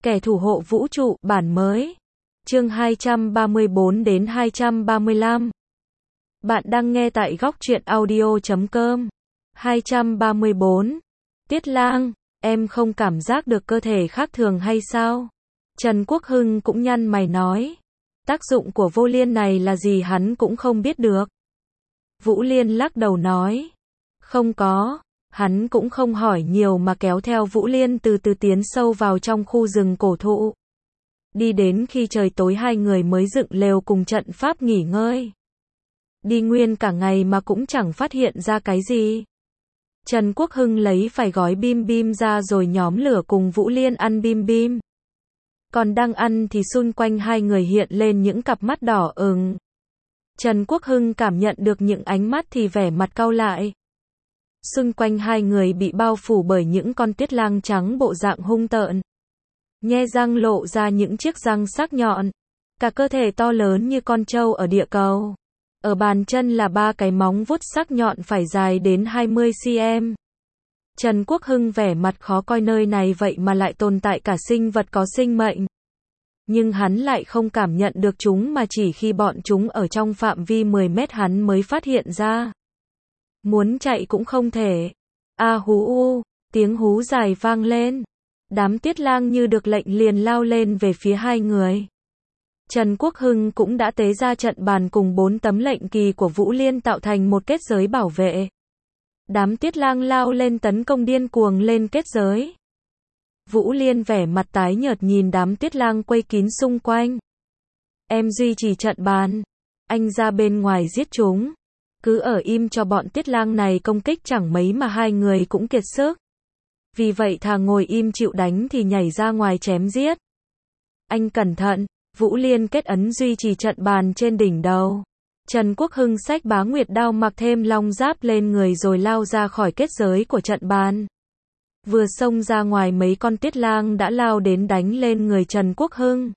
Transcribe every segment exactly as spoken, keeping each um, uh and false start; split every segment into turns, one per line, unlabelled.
Kẻ thủ hộ vũ trụ, bản mới. Chương hai trăm ba mươi bốn đến hai trăm ba mươi lăm. Bạn đang nghe tại góc truyện audio chấm com. hai trăm ba mươi bốn. Tiết Lang, em không cảm giác được cơ thể khác thường hay sao? Trần Quốc Hưng cũng nhăn mày nói. Tác dụng của vô liên này là gì hắn cũng không biết được. Vũ Liên lắc đầu nói. Không có. Hắn cũng không hỏi nhiều mà kéo theo Vũ Liên từ từ tiến sâu vào trong khu rừng cổ thụ. Đi đến khi trời tối hai người mới dựng lều cùng trận pháp nghỉ ngơi. Đi nguyên cả ngày mà cũng chẳng phát hiện ra cái gì. Trần Quốc Hưng lấy phải gói bim bim ra rồi nhóm lửa cùng Vũ Liên ăn bim bim. Còn đang ăn thì xung quanh hai người hiện lên những cặp mắt đỏ ửng. Trần Quốc Hưng cảm nhận được những ánh mắt thì vẻ mặt cau lại. Xung quanh hai người bị bao phủ bởi những con tiết lang trắng bộ dạng hung tợn. Nhe răng lộ ra những chiếc răng sắc nhọn. Cả cơ thể to lớn như con trâu ở địa cầu. Ở bàn chân là ba cái móng vuốt sắc nhọn phải dài đến hai mươi xăng-ti-mét. Trần Quốc Hưng vẻ mặt khó coi, nơi này vậy mà lại tồn tại cả sinh vật có sinh mệnh. Nhưng hắn lại không cảm nhận được chúng mà chỉ khi bọn chúng ở trong phạm vi mười mét hắn mới phát hiện ra. Muốn chạy cũng không thể. A hú u, tiếng hú dài vang lên. Đám tiết lang như được lệnh liền lao lên về phía hai người. Trần Quốc Hưng cũng đã tế ra trận bàn cùng bốn tấm lệnh kỳ của Vũ Liên tạo thành một kết giới bảo vệ. Đám tiết lang lao lên tấn công điên cuồng lên kết giới. Vũ Liên vẻ mặt tái nhợt nhìn đám tiết lang quây kín xung quanh. Em duy trì trận bàn. Anh ra bên ngoài giết chúng. Cứ ở im cho bọn tiết lang này công kích chẳng mấy mà hai người cũng kiệt sức. Vì vậy thà ngồi im chịu đánh thì nhảy ra ngoài chém giết. Anh cẩn thận. Vũ Liên kết ấn duy trì trận bàn trên đỉnh đầu. Trần Quốc Hưng xách Bá Nguyệt đao mặc thêm long giáp lên người rồi lao ra khỏi kết giới của trận bàn. Vừa xông ra ngoài mấy con tiết lang đã lao đến đánh lên người Trần Quốc Hưng.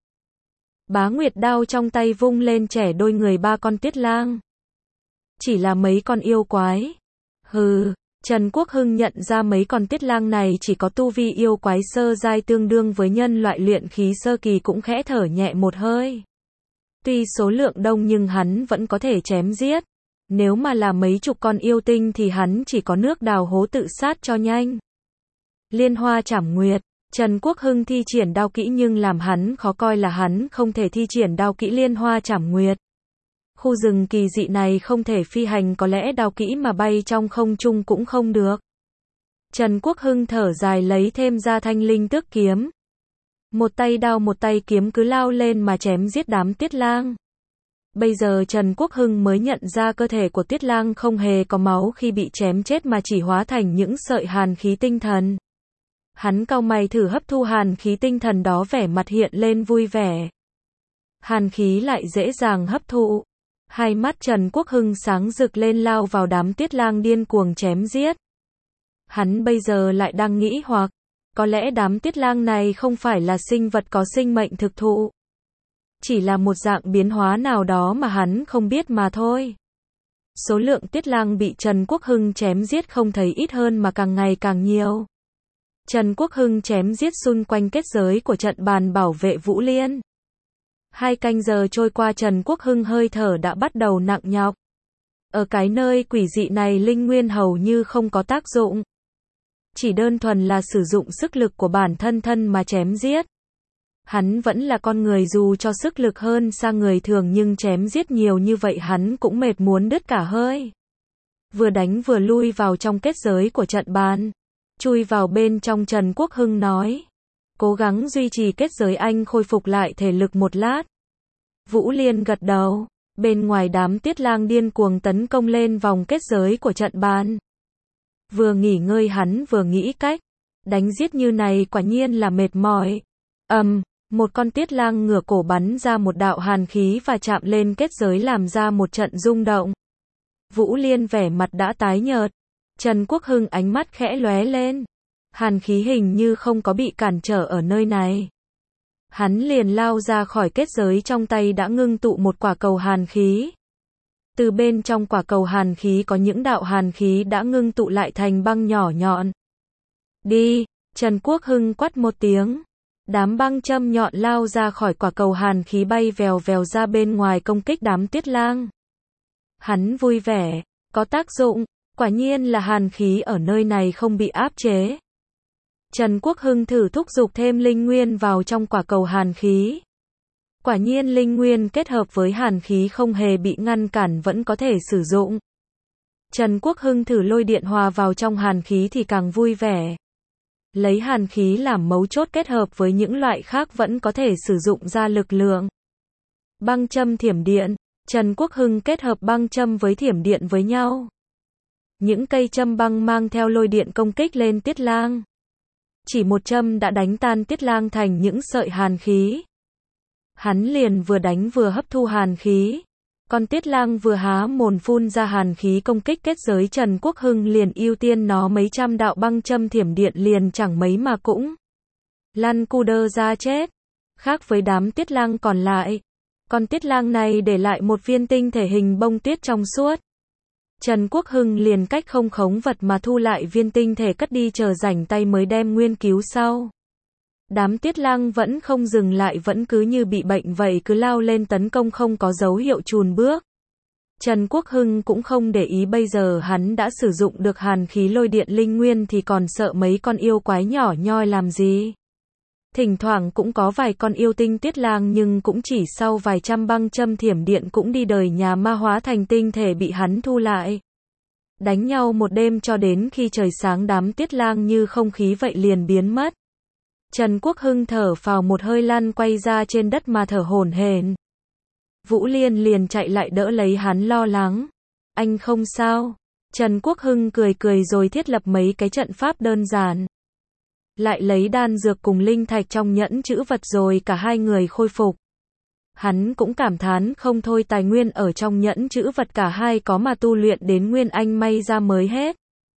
Bá Nguyệt đao trong tay vung lên chẻ đôi người ba con tiết lang. Chỉ là mấy con yêu quái. Hừ, Trần Quốc Hưng nhận ra mấy con tiết lang này chỉ có tu vi yêu quái sơ giai tương đương với nhân loại luyện khí sơ kỳ, cũng khẽ thở nhẹ một hơi. Tuy số lượng đông nhưng hắn vẫn có thể chém giết. Nếu mà là mấy chục con yêu tinh thì hắn chỉ có nước đào hố tự sát cho nhanh. Liên Hoa Trảm Nguyệt. Trần Quốc Hưng thi triển đao kỹ nhưng làm hắn khó coi là hắn không thể thi triển đao kỹ Liên Hoa Trảm Nguyệt. Khu rừng kỳ dị này không thể phi hành, có lẽ đao kỹ mà bay trong không trung cũng không được. Trần Quốc Hưng thở dài lấy thêm ra thanh linh tước kiếm. Một tay đao một tay kiếm cứ lao lên mà chém giết đám tiết lang. Bây giờ Trần Quốc Hưng mới nhận ra cơ thể của tiết lang không hề có máu khi bị chém chết mà chỉ hóa thành những sợi hàn khí tinh thần. Hắn cau mày thử hấp thu hàn khí tinh thần đó, vẻ mặt hiện lên vui vẻ. Hàn khí lại dễ dàng hấp thụ. Hai mắt Trần Quốc Hưng sáng rực lên, lao vào đám tiết lang điên cuồng chém giết. Hắn bây giờ lại đang nghĩ hoặc, có lẽ đám tiết lang này không phải là sinh vật có sinh mệnh thực thụ. Chỉ là một dạng biến hóa nào đó mà hắn không biết mà thôi. Số lượng tiết lang bị Trần Quốc Hưng chém giết không thấy ít hơn mà càng ngày càng nhiều. Trần Quốc Hưng chém giết xung quanh kết giới của trận bàn bảo vệ Vũ Liên. Hai canh giờ trôi qua, Trần Quốc Hưng hơi thở đã bắt đầu nặng nhọc. Ở cái nơi quỷ dị này linh nguyên hầu như không có tác dụng. Chỉ đơn thuần là sử dụng sức lực của bản thân thân mà chém giết. Hắn vẫn là con người, dù cho sức lực hơn xa người thường nhưng chém giết nhiều như vậy hắn cũng mệt muốn đứt cả hơi. Vừa đánh vừa lui vào trong kết giới của trận bàn. Chui vào bên trong, Trần Quốc Hưng nói. Cố gắng duy trì kết giới, anh khôi phục lại thể lực một lát. Vũ Liên gật đầu. Bên ngoài đám tiết lang điên cuồng tấn công lên vòng kết giới của trận bàn. Vừa nghỉ ngơi hắn vừa nghĩ cách. Đánh giết như này quả nhiên là mệt mỏi. Ầm, um, một con tiết lang ngửa cổ bắn ra một đạo hàn khí và chạm lên kết giới làm ra một trận rung động. Vũ Liên vẻ mặt đã tái nhợt. Trần Quốc Hưng ánh mắt khẽ lóe lên. Hàn khí hình như không có bị cản trở ở nơi này. Hắn liền lao ra khỏi kết giới, trong tay đã ngưng tụ một quả cầu hàn khí. Từ bên trong quả cầu hàn khí có những đạo hàn khí đã ngưng tụ lại thành băng nhỏ nhọn. Đi, Trần Quốc Hưng quát một tiếng. Đám băng châm nhọn lao ra khỏi quả cầu hàn khí bay vèo vèo ra bên ngoài công kích đám Tiết Lang. Hắn vui vẻ, có tác dụng, quả nhiên là hàn khí ở nơi này không bị áp chế. Trần Quốc Hưng thử thúc giục thêm linh nguyên vào trong quả cầu hàn khí. Quả nhiên linh nguyên kết hợp với hàn khí không hề bị ngăn cản vẫn có thể sử dụng. Trần Quốc Hưng thử lôi điện hòa vào trong hàn khí thì càng vui vẻ. Lấy hàn khí làm mấu chốt kết hợp với những loại khác vẫn có thể sử dụng ra lực lượng. Băng châm thiểm điện, Trần Quốc Hưng kết hợp băng châm với thiểm điện với nhau. Những cây châm băng mang theo lôi điện công kích lên Tiết Lang. Chỉ một châm đã đánh tan Tiết Lang thành những sợi hàn khí. Hắn liền vừa đánh vừa hấp thu hàn khí. Còn Tiết Lang vừa há mồm phun ra hàn khí công kích kết giới, Trần Quốc Hưng liền ưu tiên nó mấy trăm đạo băng châm thiểm điện liền chẳng mấy mà cũng lăn cu đơ ra chết. Khác với đám Tiết Lang còn lại, con Tiết Lang này để lại một viên tinh thể hình bông tuyết trong suốt. Trần Quốc Hưng liền cách không khống vật mà thu lại viên tinh thể cất đi, chờ rảnh tay mới đem nguyên cứu sau. Đám Tiết Lang vẫn không dừng lại, vẫn cứ như bị bệnh vậy cứ lao lên tấn công không có dấu hiệu chùn bước. Trần Quốc Hưng cũng không để ý, bây giờ hắn đã sử dụng được hàn khí lôi điện linh nguyên thì còn sợ mấy con yêu quái nhỏ nhoi làm gì. Thỉnh thoảng cũng có vài con yêu tinh Tiết Lang nhưng cũng chỉ sau vài trăm băng châm thiểm điện cũng đi đời nhà ma hóa thành tinh thể bị hắn thu lại. Đánh nhau một đêm cho đến khi trời sáng đám Tiết Lang như không khí vậy liền biến mất. Trần Quốc Hưng thở phào một hơi lăn quay ra trên đất mà thở hổn hển. Vũ Liên liền chạy lại đỡ lấy hắn lo lắng. Anh không sao. Trần Quốc Hưng cười cười rồi thiết lập mấy cái trận pháp đơn giản. Lại lấy đan dược cùng linh thạch trong nhẫn trữ vật rồi cả hai người khôi phục. Hắn cũng cảm thán không thôi, tài nguyên ở trong nhẫn trữ vật cả hai có mà tu luyện đến Nguyên Anh may ra mới hết.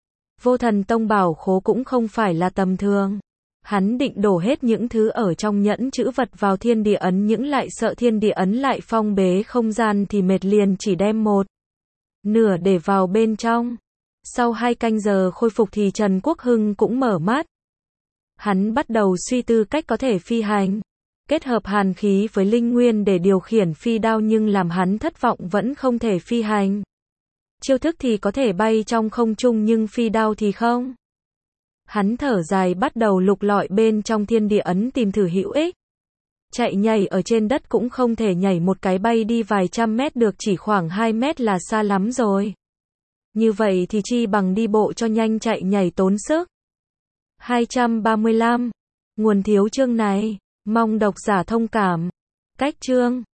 Vô Thần Tông bảo khố cũng không phải là tầm thường. Hắn định đổ hết những thứ ở trong nhẫn trữ vật vào thiên địa ấn, những lại sợ thiên địa ấn lại phong bế không gian thì mệt, liền chỉ đem một nửa để vào bên trong. Sau hai canh giờ khôi phục thì Trần Quốc Hưng cũng mở mắt. Hắn bắt đầu suy tư cách có thể phi hành. Kết hợp hàn khí với linh nguyên để điều khiển phi đao nhưng làm hắn thất vọng vẫn không thể phi hành. Chiêu thức thì có thể bay trong không trung nhưng phi đao thì không. Hắn thở dài bắt đầu lục lọi bên trong thiên địa ấn tìm thử hữu ích. Chạy nhảy ở trên đất cũng không thể nhảy một cái bay đi vài trăm mét được, chỉ khoảng hai mét là xa lắm rồi. Như vậy thì chi bằng đi bộ cho nhanh, chạy nhảy tốn sức. hai trăm ba mươi lăm. Nguồn thiếu chương này. Mong độc giả thông cảm. Cách chương